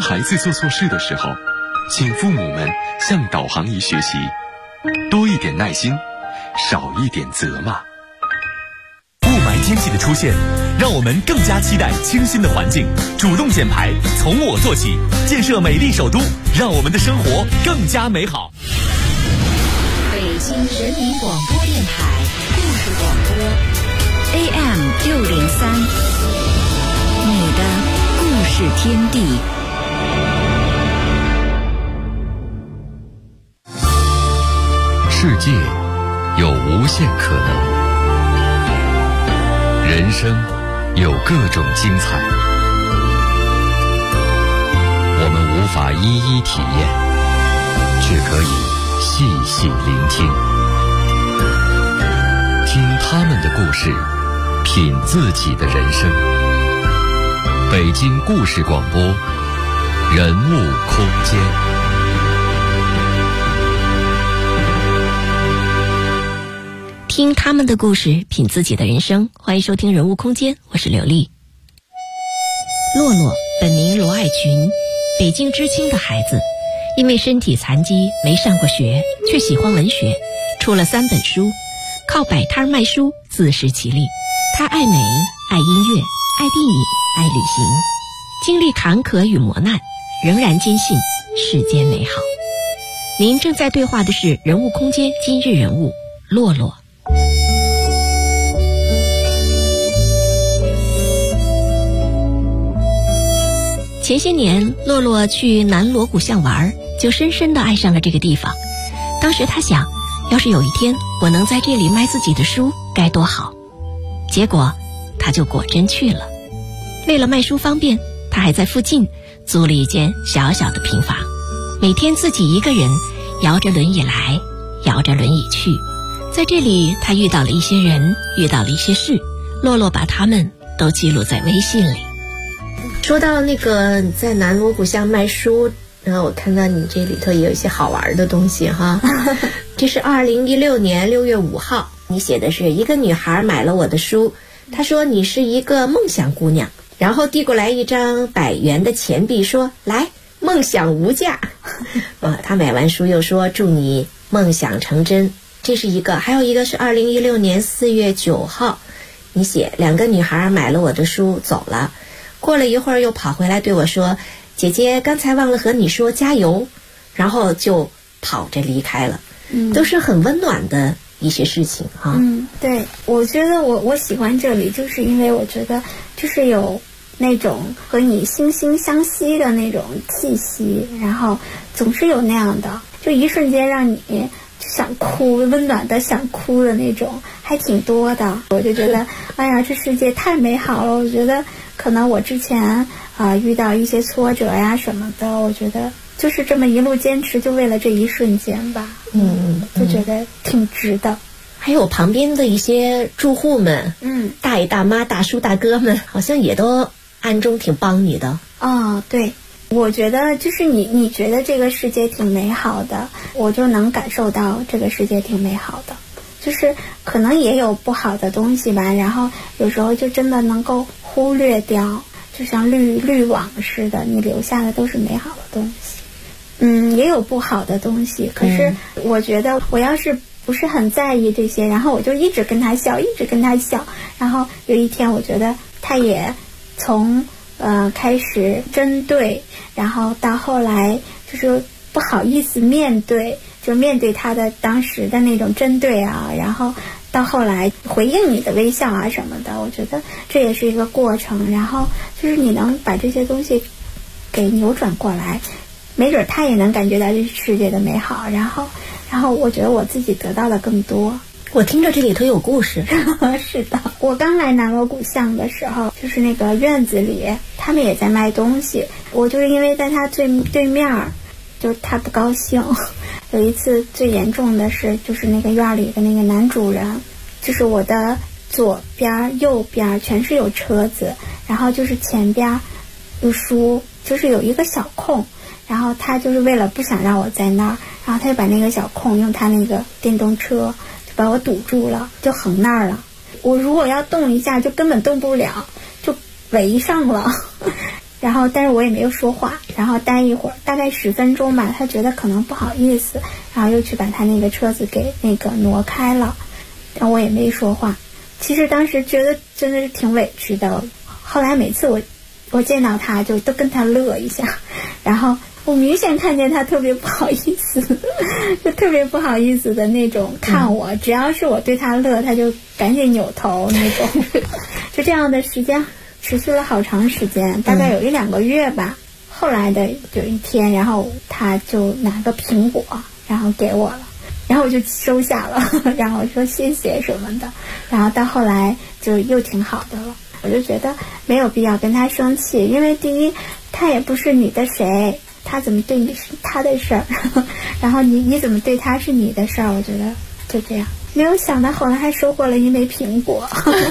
孩子做错事的时候，请父母们向导航仪学习，多一点耐心，少一点责骂。 雾霾天气的出现，让我们更加期待清新的环境。主动减排，从我做起，建设美丽首都，让我们的生活更加美好。 北京人民广播电台故事广播 AM603，你的故事天地。 世界有无限可能，人生有各种精彩，我们无法一一体验，却可以细细聆听，听他们的故事，品自己的人生。北京故事广播，人物空间。 听他们的故事，品自己的人生。欢迎收听人物空间，我是刘丽。洛洛本名罗爱群，北京知青的孩子，因为身体残疾没上过学，却喜欢文学，出了3本书，靠摆摊卖书自食其力。他爱美，爱音乐，爱电影，爱旅行，经历坎坷与磨难，仍然坚信世间美好。您正在对话的是人物空间今日人物洛洛。前些年洛洛去南锣鼓巷玩，就深深地爱上了这个地方。当时他想，要是有一天我能在这里卖自己的书该多好。结果他就果真去了。为了卖书方便，他还在附近租了一间小小的平房，每天自己一个人摇着轮椅来，摇着轮椅去。在这里他遇到了一些人，遇到了一些事，洛洛把他们都记录在微信里。 说到那个在南锣鼓巷卖书，然后我看到你这里头也有一些好玩的东西哈。这是2016年6月5号，你写的是一个女孩买了我的书，她说你是一个梦想姑娘，然后递过来一张100元的钱币，说来梦想无价。她买完书又说祝你梦想成真。这是一个，还有一个是2016年4月9号，你写2个女孩买了我的书走了，过了一会儿又跑回来对我说姐姐刚才忘了和你说加油，然后就跑着离开了。都是很温暖的一些事情哈。 对，我觉得我喜欢这里，就是因为我觉得就是有那种和你惺惺相惜的那种气息，然后总是有那样的，就一瞬间让你就想哭，温暖的想哭的那种还挺多的。我就觉得哎呀，这世界太美好了。我觉得可能我之前遇到一些挫折呀什么的，我觉得就是这么一路坚持，就为了这一瞬间吧。就觉得挺值的。 还有旁边的一些住户们，大爷大妈大叔大哥们好像也都暗中挺帮你的。 对，我觉得就是你觉得这个世界挺美好的，我就能感受到这个世界挺美好的，就是可能也有不好的东西吧，然后有时候就真的能够忽略掉，就像滤网似的，你留下的都是美好的东西。也有不好的东西，可是我觉得我要是不是很在意这些，然后我就一直跟他笑，一直跟他笑，然后有一天我觉得他也从开始针对，然后到后来就是不好意思面对，就面对他的当时的那种针对啊，然后到后来回应你的微笑啊什么的，我觉得这也是一个过程，然后就是你能把这些东西给扭转过来，没准他也能感觉到这世界的美好，然后我觉得我自己得到的更多。 我听着这里头有故事。 是的，我刚来南锣鼓巷的时候，就是那个院子里他们也在卖东西，我就是因为在他对面，就他不高兴。有一次最严重的是，就是那个院里的那个男主人，就是我的左边右边全是有车子，然后就是前边有书，就是有一个小空，然后他就是为了不想让我在那儿，然后他就把那个小空用他那个电动车就把我堵住了，就横那儿了。我如果要动一下就根本动不了，就围上了。 然后但是我也没有说话，然后待一会儿，大概10分钟吧，他觉得可能不好意思，然后又去把他那个车子给那个挪开了，然后我也没说话。其实当时觉得真的是挺委屈的，后来每次我见到他就都跟他乐一下，然后我明显看见他特别不好意思，就特别不好意思的那种看我，只要是我对他乐，他就赶紧扭头那种，就这样的时间持续了好长时间，大概有1-2个月吧。后来的有一天，然后他就拿个苹果，然后给我了，然后我就收下了，然后说谢谢什么的，然后到后来就又挺好的了。我就觉得没有必要跟他生气，因为第一，他也不是你的谁，他怎么对你是他的事儿，然后你怎么对他是你的事儿，我觉得就这样。没有想到后来还收获了一枚苹果。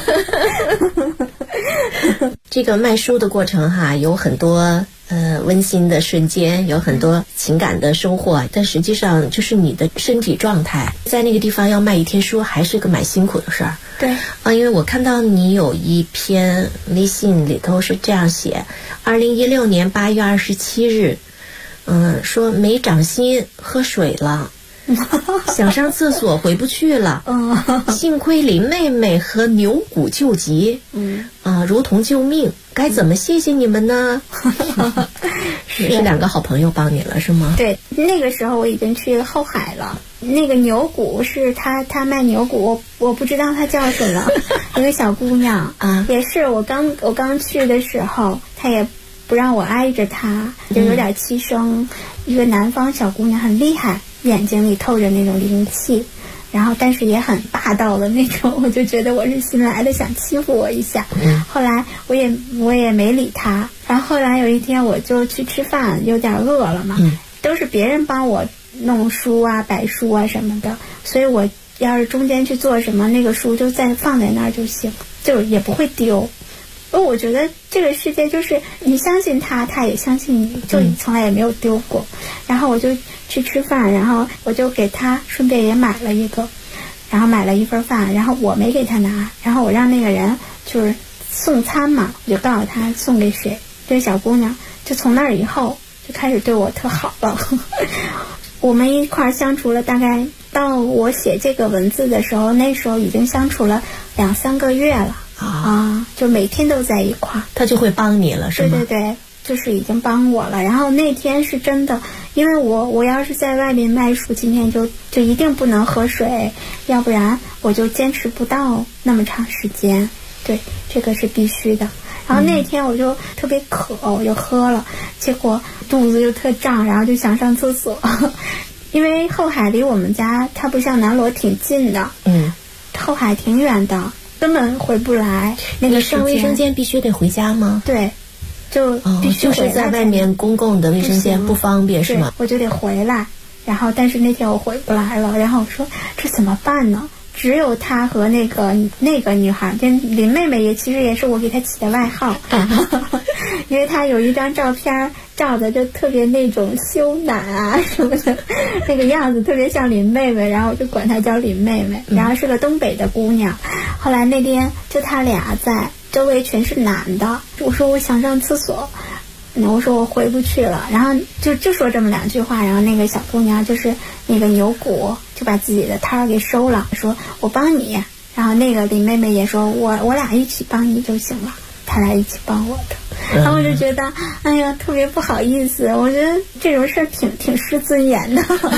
这个卖书的过程哈，有很多温馨的瞬间，有很多情感的收获，但实际上就是你的身体状态，在那个地方要卖一天书还是个蛮辛苦的事儿。 对啊，因为我看到你有一篇微信里头是这样写：2016年8月27日，说没掌心，喝水了。想上厕所回不去了，幸亏林妹妹和牛骨救急，如同救命，该怎么谢谢你们呢？是2个好朋友帮你了是吗？ 对，那个时候我已经去后海了。那个牛骨是他卖牛骨，我不知道他叫什么，一个小姑娘啊，也是我刚去的时候，她也不让我挨着她，就有点欺生，一个南方小姑娘很厉害。眼睛里透着那种灵气，然后但是也很霸道的那种，我就觉得我是新来的，想欺负我一下。后来我也没理他，然后后来有一天我就去吃饭，有点饿了嘛，都是别人帮我弄书啊、摆书啊什么的，所以我要是中间去做什么，那个书就再放在那儿就行，就也不会丢。我觉得这个世界就是你相信他，他也相信你，就你从来也没有丢过。然后我就去吃饭，然后我就给他顺便也买了一个，然后买了一份饭，然后我没给他拿，然后我让那个人就是送餐嘛，我就告诉他送给谁。这个小姑娘就从那儿以后就开始对我特好了。我们一块儿相处了，大概到我写这个文字的时候，那时候已经相处了2-3个月了。就每天都在一块儿， 他就会帮你了，是吗？ 对对对，就是已经帮我了。然后那天是真的，因为我要是在外面卖书，今天就一定不能喝水，要不然我就坚持不到那么长时间。对，这个是必须的。然后那天我就特别渴，我就喝了，结果肚子就特胀，然后就想上厕所。因为后海离我们家它不像南锣挺近的，后海挺远的。根本回不来。那个上卫生间必须得回家吗？ 对，就必须就是在外面公共的卫生间不方便是吗？ 我就得回来。然后但是那天我回不来了，然后我说这怎么办呢？只有她和那个女孩，跟林妹妹其实也是我给她起的外号，因为她有一张照片照的就特别那种羞赧啊什么的，那个样子特别像林妹妹，然后我就管她叫林妹妹，然后是个东北的姑娘。后来那天就她俩在，周围全是男的，我说我想上厕所，我说我回不去了，然后就说这么2句话，然后那个小姑娘就是那个牛骨就把自己的摊儿给收了，说我帮你，然后那个林妹妹也说我俩一起帮你就行了，他俩一起帮我的。然后我就觉得哎呀特别不好意思，我觉得这种事儿挺失尊严的。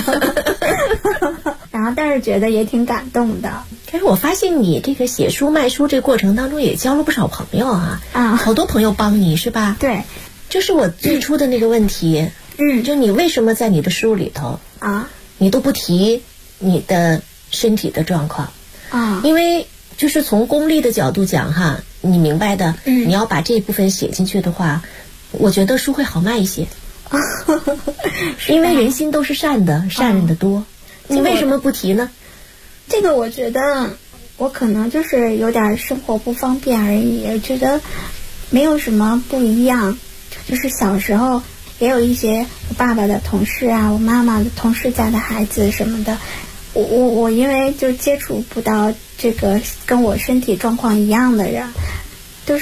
然后但是觉得也挺感动的。 但是我发现你这个写书卖书这过程当中也交了不少朋友啊，好多朋友帮你是吧？ 对， 就是我最初的那个问题，就你为什么在你的书里头你都不提你的身体的状况因为就是从功利的角度讲哈，你明白的，你要把这部分写进去的话，我觉得书会好卖一些。因为人心都是善的，善人的多，你为什么不提呢？ 这个我觉得我可能就是有点生活不方便而已，觉得没有什么不一样。就是小时候也有一些我爸爸的同事啊，我妈妈的同事家的孩子什么的，我因为就接触不到这个跟我身体状况一样的人，都是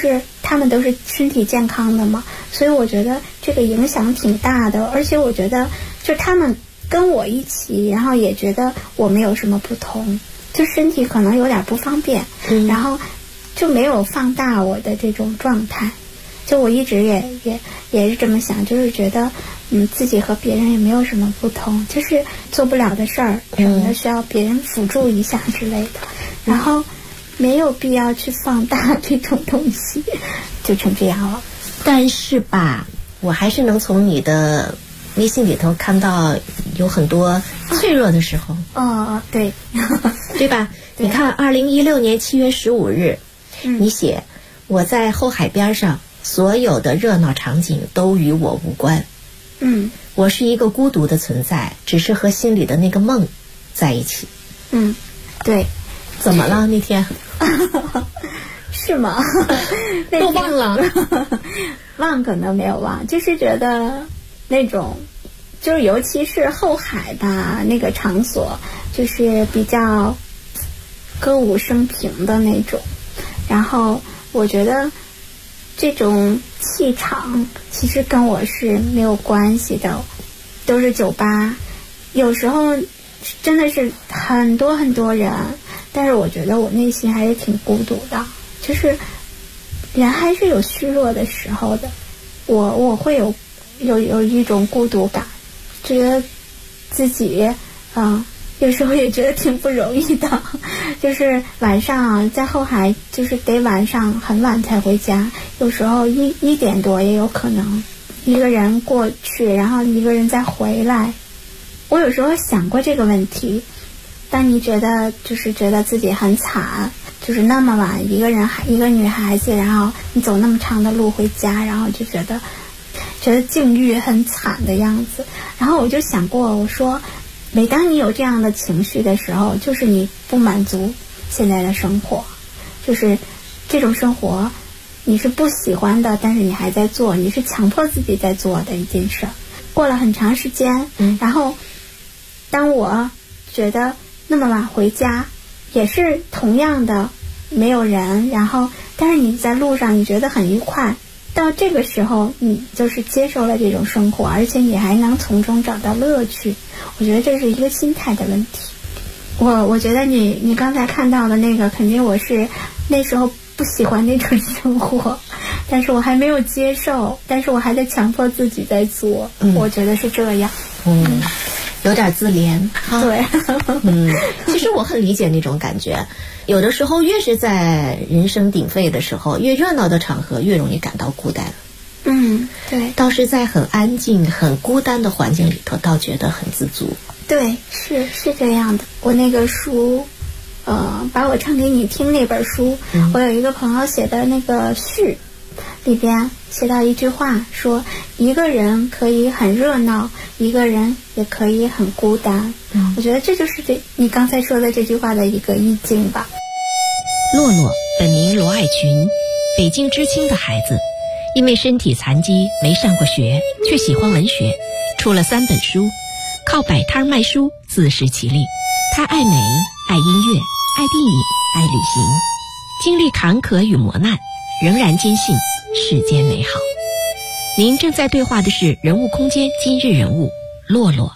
他们都是身体健康的嘛，所以我觉得这个影响挺大的。而且我觉得就他们跟我一起，然后也觉得我没有什么不同，就身体可能有点不方便，然后就没有放大我的这种状态。就我一直也是这么想，就是觉得自己和别人也没有什么不同，就是做不了的事儿什么的需要别人辅助一下之类的，然后没有必要去放大这种东西，就成这样了。 但是吧，我还是能从你的微信里头看到有很多脆弱的时候。 对对吧？你看2016年7月15日，你写我在后海边上，所有的热闹场景都与我无关。我是一个孤独的存在，只是和心里的那个梦在一起。 对。 怎么了那天？ 是吗？ 都忘了。 忘可能没有忘，就是觉得那种，就是尤其是后海吧，那个场所就是比较歌舞升平的那种，然后我觉得这种气场其实跟我是没有关系的，都是酒吧，有时候真的是很多很多人，但是我觉得我内心还是挺孤独的，就是人还是有虚弱的时候的，我会有一种孤独感，觉得自己有时候也觉得挺不容易的，就是晚上在后海，就是得晚上很晚才回家，有时候一点多也有可能，一个人过去，然后一个人再回来。我有时候想过这个问题，当你觉得自己很惨，就是那么晚一个女孩子，然后你走那么长的路回家，然后就觉得境遇很惨的样子，然后我就想过，我说每当你有这样的情绪的时候，就是你不满足现在的生活，就是这种生活你是不喜欢的，但是你还在做，你是强迫自己在做的一件事。过了很长时间，然后当我觉得那么晚回家，也是同样的没有人，然后但是你在路上你觉得很愉快，到这个时候你就是接受了这种生活，而且你还能从中找到乐趣。我觉得这是一个心态的问题。我觉得你刚才看到的那个，肯定我是那时候不喜欢那种生活，但是我还没有接受，但是我还在强迫自己在做，我觉得是这样。 有点自怜。 对。 其实我很理解那种感觉，有的时候越是在人声鼎沸的时候，越热闹的场合越容易感到孤单。 对。 倒是在很安静很孤单的环境里头，倒觉得很自足。 对，是这样的。我那个书把我唱给你听那本书，我有一个朋友写的那个序里边写到一句话，说一个人可以很热闹，一个人也可以很孤单。我觉得这就是你刚才说的这句话的一个意境吧。 洛洛本名罗爱群，北京知青的孩子，因为身体残疾没上过学，却喜欢文学，出了3本书，靠摆摊卖书自食其力。他爱美，爱音乐，爱电影，爱旅行，经历坎坷与磨难，仍然坚信世间美好。您正在对话的是人物空间今日人物洛洛。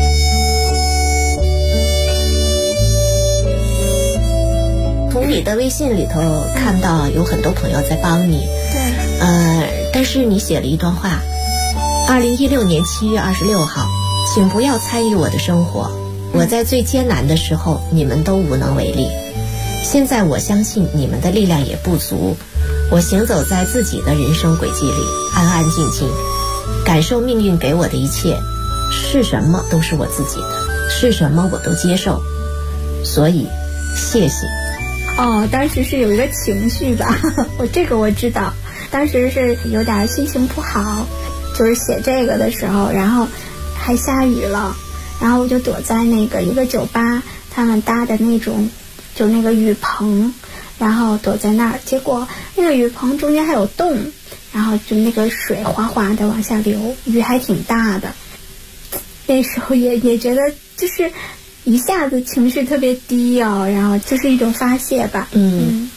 从你的微信里头看到有很多朋友在帮你。 对。 但是你写了一段话：2016年7月26号，请不要参与我的生活，我在最艰难的时候你们都无能为力，现在我相信你们的力量也不足，我行走在自己的人生轨迹里，安安静静感受命运给我的一切，是什么都是我自己的，是什么我都接受，所以谢谢。 当时是有一个情绪吧，这个我知道，当时是有点心情不好，就是写这个的时候，然后还下雨了，然后我就躲在那个一个酒吧他们搭的那种就那个雨棚，然后躲在那儿，结果那个雨棚中间还有洞，然后就那个水哗哗的往下流，雨还挺大的。那时候也觉得就是一下子情绪特别低然后就是一种发泄吧。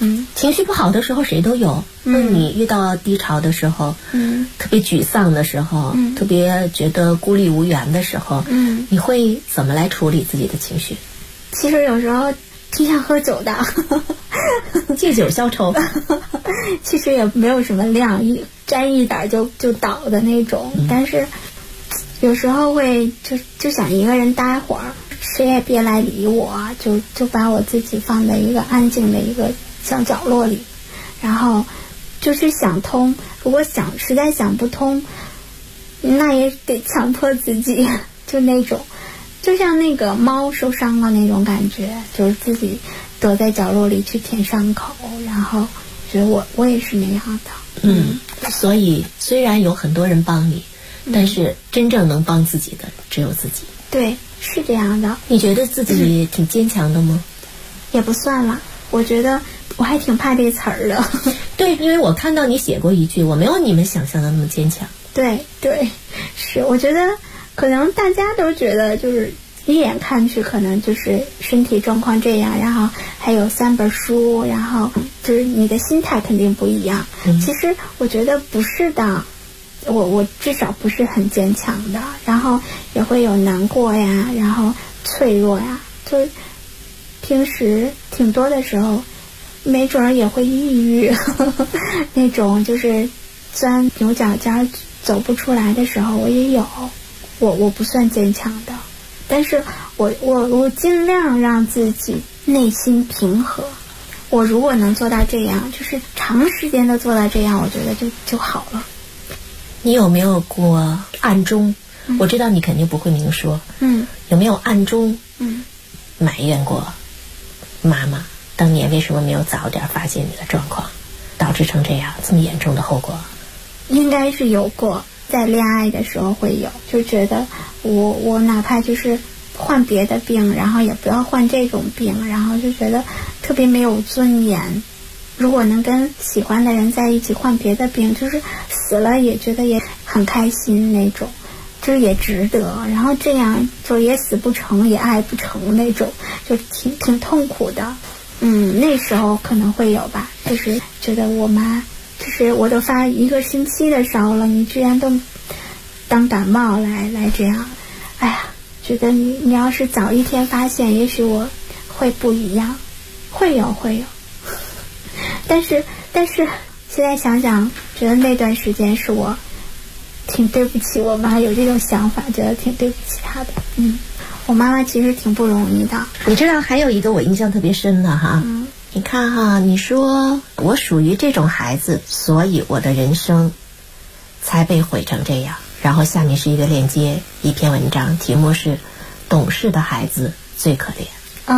情绪不好的时候谁都有。你遇到低潮的时候，特别沮丧的时候，特别觉得孤立无援的时候，你会怎么来处理自己的情绪？ 其实有时候挺想喝酒的， 借酒消愁。 其实也没有什么量，沾一点就倒的那种。但是有时候会就想一个人待会儿，谁也别来理我，就把我自己放在一个安静的一个小角落里，然后就去想通。如果实在想不通，那也得强迫自己，就那种就像那个猫受伤了那种感觉，就是自己躲在角落里去舔伤口，然后觉得我也是那样的。 所以虽然有很多人帮你，但是真正能帮自己的只有自己。 对，是这样的。 你觉得自己挺坚强的吗？ 也不算了，我觉得我还挺怕这词儿的。 对，因为我看到你写过一句，我没有你们想象的那么坚强。 对，是，我觉得可能大家都觉得就是一眼看去可能就是身体状况这样，然后还有3本书，然后就是你的心态肯定不一样。其实我觉得不是的，我至少不是很坚强的，然后也会有难过呀，然后脆弱呀，就平时挺多的时候没准儿也会抑郁那种，就是钻牛角尖走不出来的时候我也有。我不算坚强的，但是我尽量让自己内心平和。我如果能做到这样，就是长时间的做到这样，我觉得就好了。 你有没有过暗中，我知道你肯定不会明说，有没有暗中埋怨过妈妈当年为什么没有早点发现你的状况，导致成这样这么严重的后果？ 应该是有过，在恋爱的时候会有，就觉得我哪怕就是患别的病，然后也不要患这种病，然后就觉得特别没有尊严。如果能跟喜欢的人在一起患别的病，就是死了也觉得也很开心那种，就是也值得。然后这样就也死不成也爱不成那种，就挺痛苦的。那时候可能会有吧，就是觉得我妈就是我都发1个星期的烧了，你居然都当感冒来这样。哎呀，觉得你要是早一天发现，也许我会不一样。会有但是现在想想，觉得那段时间是我挺对不起我妈，有这种想法，觉得挺对不起她的。我妈妈其实挺不容易的。 你知道还有一个我印象特别深的哈，你看哈，你说我属于这种孩子，所以我的人生才被毁成这样。然后下面是一个链接，一篇文章，题目是懂事的孩子最可怜。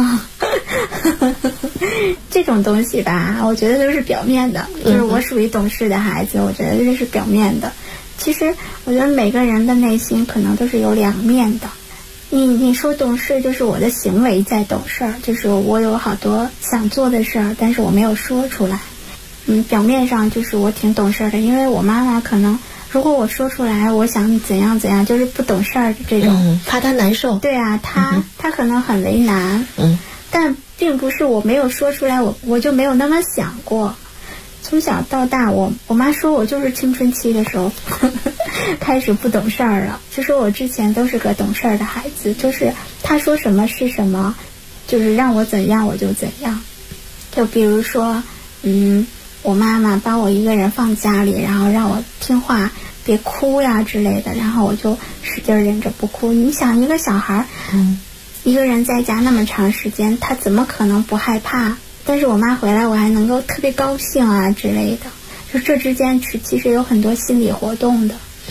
这种东西吧，我觉得都是表面的，就是我属于懂事的孩子，我觉得这是表面的。其实我觉得每个人的内心可能都是有两面的。你说懂事，就是我的行为在懂事，就是我有好多想做的事儿，但是我没有说出来。表面上就是我挺懂事的，因为我妈妈可能如果我说出来我想怎样怎样，就是不懂事儿这种， 怕她难受。 对啊，她可能很为难。但并不是我没有说出来，我就没有那么想过。从小到大，我妈说我就是青春期的时候开始不懂事儿了，就说我之前都是个懂事儿的孩子，就是她说什么是什么，就是让我怎样我就怎样。就比如说我妈妈把我一个人放家里，然后让我听话别哭呀之类的，然后我就使劲忍着不哭。你想一个小孩一个人在家那么长时间，他怎么可能不害怕？但是我妈回来我还能够特别高兴啊之类的，就这之间其实有很多心理活动的。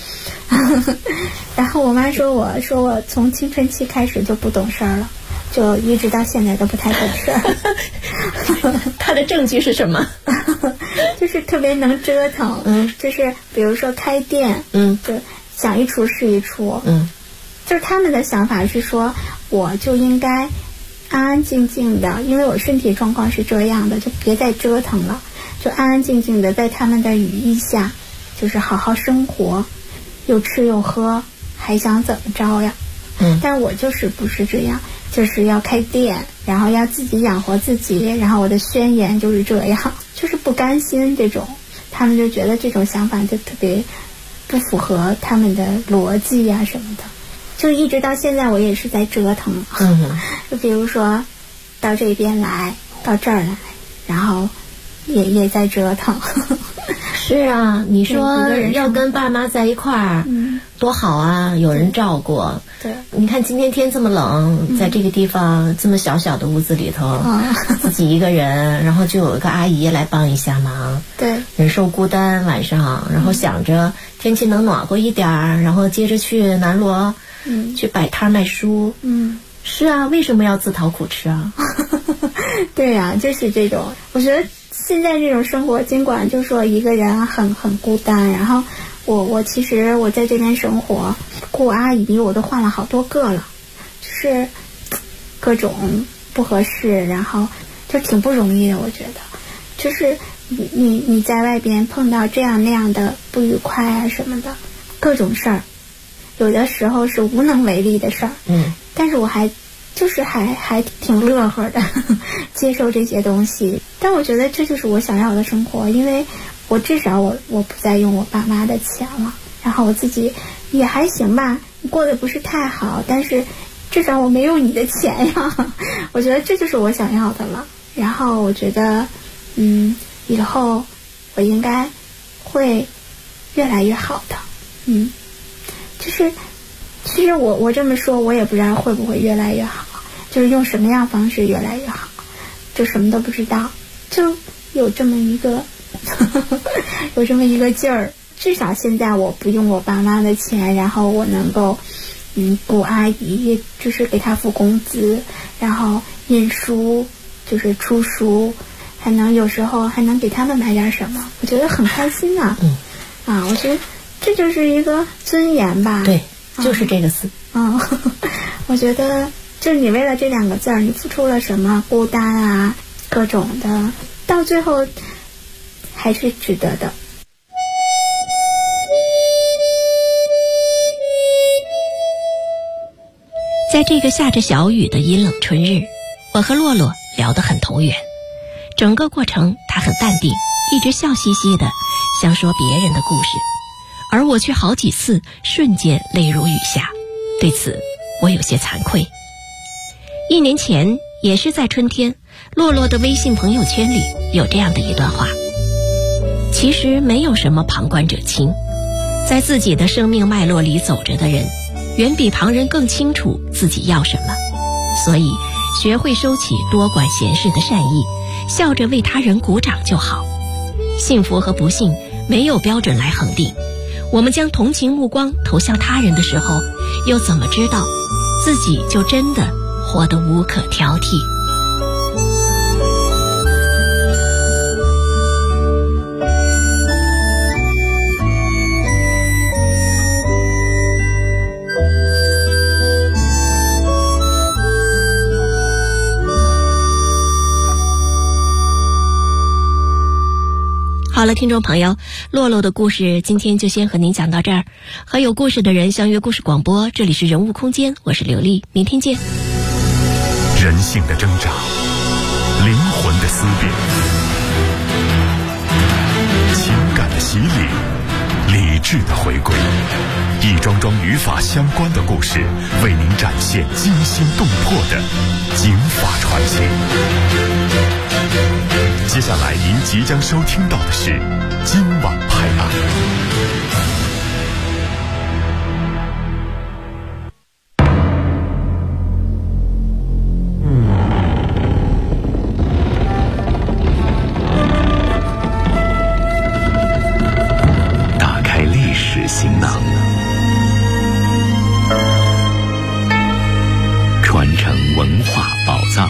然后我妈说我从青春期开始就不懂事儿了，就一直到现在都不太懂事儿。 她的证据是什么？ 就是特别能折腾，就是比如说开店，就想一出是一出，就是他们的想法是说我就应该安安静静的，因为我身体状况是这样的，就别再折腾了，就安安静静的在他们的羽翼下，就是好好生活，又吃又喝，还想怎么着呀？但我就是不是这样，就是要开店， 然后要自己养活自己，然后我的宣言就是这样，就是不甘心这种，他们就觉得这种想法就特别不符合他们的逻辑啊什么的，就一直到现在我也是在折腾。就比如说到这边来，到这儿来，然后也在折腾。 是啊，你说要跟爸妈在一块儿，多好啊，有人照顾。 对， 你看今天天这么冷，在这个地方这么小小的屋子里头，自己一个人，然后就有一个阿姨来帮一下忙。 对， 忍受孤单晚上，然后想着天气能暖和一点儿，然后接着去南锣，去摆摊卖书。是啊，为什么要自讨苦吃啊？ 对呀，就是这种。我觉得现在这种生活，尽管就说一个人很孤单，然后我其实我在这边生活，雇阿姨我都换了好多个了，就是各种不合适，然后就挺不容易的。我觉得，就是你在外边碰到这样那样的不愉快啊什么的，各种事儿，有的时候是无能为力的事儿。但是我还挺乐呵的接受这些东西，但我觉得这就是我想要的生活，因为我至少我不再用我爸妈的钱了，然后我自己也还行吧，过得不是太好，但是至少我没用你的钱呀，我觉得这就是我想要的了。然后我觉得以后我应该会越来越好的。就是其实我这么说，我也不知道会不会越来越好，就是用什么样方式越来越好，就什么都不知道，就有这么一个有这么一个劲儿。至少现在我不用我爸妈的钱，然后我能够雇阿姨，就是给她付工资，然后印书，就是出书，还能有时候还能给他们买点什么，我觉得很开心啊。我觉得这就是一个尊严吧。 对，就是这个字。 我觉得就你为了这2个字儿，你付出了什么孤单啊，各种的，到最后还是值得的。 在这个下着小雨的阴冷春日，我和洛洛聊得很投缘。整个过程他很淡定，一直笑嘻嘻的想说别人的故事，而我却好几次瞬间泪如雨下，对此我有些惭愧。1年前也是在春天，洛洛的微信朋友圈里有这样的一段话：其实没有什么旁观者清，在自己的生命脉络里走着的人，远比旁人更清楚自己要什么，所以学会收起多管闲事的善意，笑着为他人鼓掌就好。幸福和不幸没有标准来恒定，我们将同情目光投向他人的时候，又怎么知道自己就真的活得无可挑剔？好了，听众朋友，洛洛的故事今天就先和您讲到这儿。和有故事的人相约故事广播，这里是人物空间，我是刘丽，明天见。 人性的挣扎，灵魂的思辨，情感的洗礼，理智的回归，一桩桩与法相关的故事，为您展现惊心动魄的警法传奇。接下来您即将收听到的是今晚拍案。 打开历史行囊，传承文化宝藏。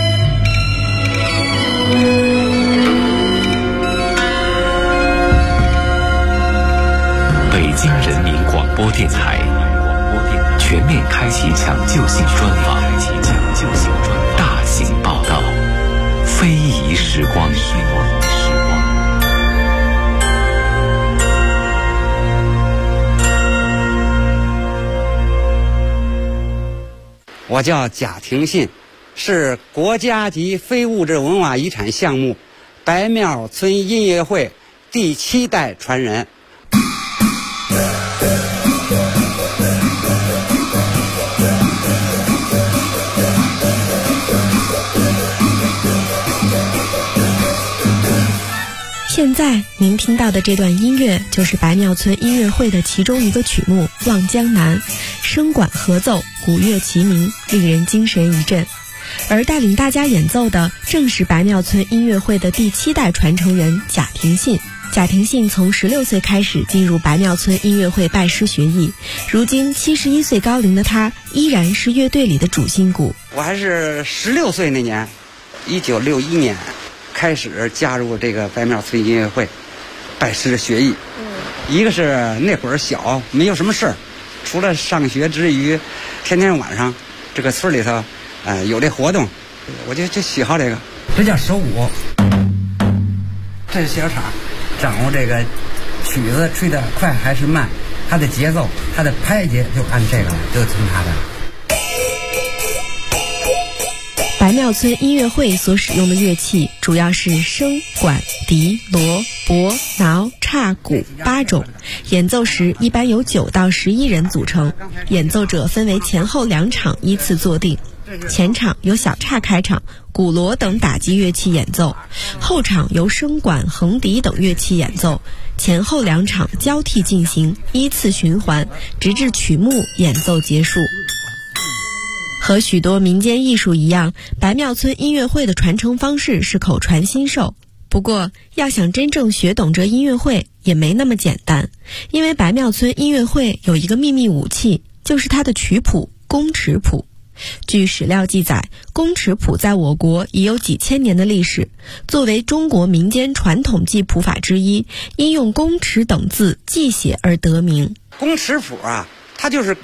北京人民广播电台全面开启抢救性专访，大型报道，非遗时光。 我叫贾廷信， 是国家级非物质文化遗产项目白庙村音乐会第7代传人。 现在您听到的这段音乐就是白庙村音乐会的其中一个曲目《望江南》，声管合奏，鼓乐齐鸣，令人精神一振。而带领大家演奏的正是白庙村音乐会的第7代传承人贾廷信。贾廷信从16岁开始进入白庙村音乐会拜师学艺，如今71岁高龄的他依然是乐队里的主心骨。 我还是16岁那年，1961年开始加入这个白庙村音乐会，拜师学艺。一个是那会儿小，没有什么事儿，除了上学之余，天天晚上这个村里头，有这活动，我就喜好这个。这叫手舞，这是小场，掌握这个曲子吹得快还是慢，它的节奏，它的拍节就按这个，就听它的。 白庙村音乐会所使用的乐器主要是笙、管、笛、锣、钹、挠、叉、鼓8种，演奏时一般由9到11人组成，演奏者分为前后2场依次坐定。前场由小叉开场，鼓锣等打击乐器演奏，后场由笙管、横笛等乐器演奏，前后2场交替进行，依次循环，直至曲目演奏结束。和许多民间艺术一样，白庙村音乐会的传承方式是口传心授。不过，要想真正学懂这音乐会也没那么简单，因为白庙村音乐会有一个秘密武器，就是它的曲谱宫尺谱。据史料记载，宫尺谱在我国已有几千年的历史，作为中国民间传统记谱法之一，因用宫尺等字记写而得名。 宫尺谱啊，它就是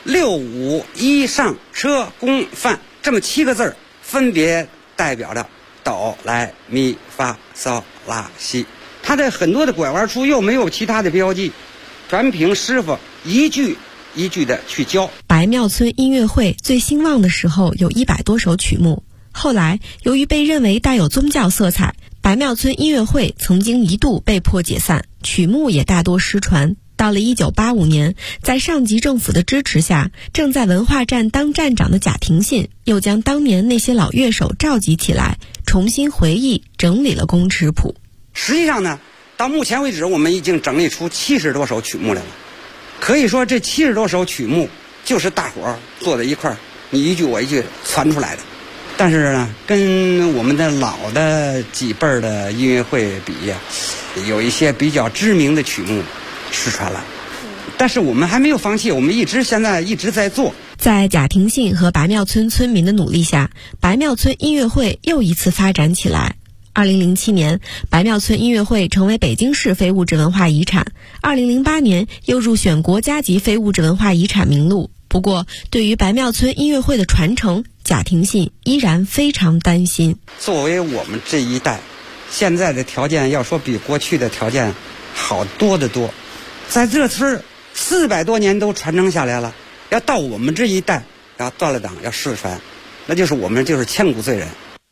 6、5、1上车宫范这么7个字，分别代表着哆来咪发嗦拉西。它的很多的拐弯处又没有其他的标记，全凭师傅一句一句的去教。 白庙村音乐会最兴旺的时候有100多首曲目，后来由于被认为带有宗教色彩，白庙村音乐会曾经一度被迫解散，曲目也大多失传。到了1985年，在上级政府的支持下，正在文化站当站长的贾廷信又将当年那些老乐手召集起来，重新回忆整理了宫尺谱。 实际上呢，到目前为止我们已经整理出70多首曲目来了。可以说这70多首曲目就是大伙儿坐在一块儿，你一句我一句传出来的。但是呢，跟我们的老的几辈儿的音乐会比呀，有一些比较知名的曲目失传了。但是我们还没有放弃，我们现在一直在做。 在贾廷信和白庙村村民的努力下，白庙村音乐会又一次发展起来。2007年，白庙村音乐会成为北京市非物质文化遗产。2008年又入选国家级非物质文化遗产名录。不过，对于白庙村音乐会的传承，贾廷信依然非常担心。 作为我们这一代，现在的条件要说比过去的条件好多得多。在这村400多年都传承下来了，要到我们这一代要断了档要失传，那就是我们就是千古罪人。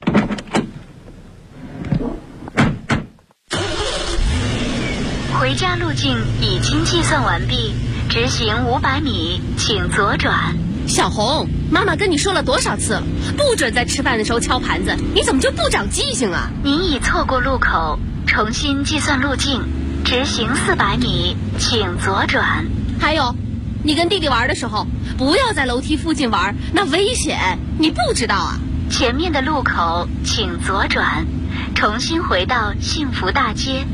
回家路径已经计算完毕，直行500米，请左转。 小红，妈妈跟你说了多少次了，不准在吃饭的时候敲盘子，你怎么就不长记性啊？ 您已错过路口，重新计算路径，直行400米，请左转。 还有，你跟弟弟玩的时候，不要在楼梯附近玩，那危险，你不知道啊？ 前面的路口请左转，重新回到幸福大街。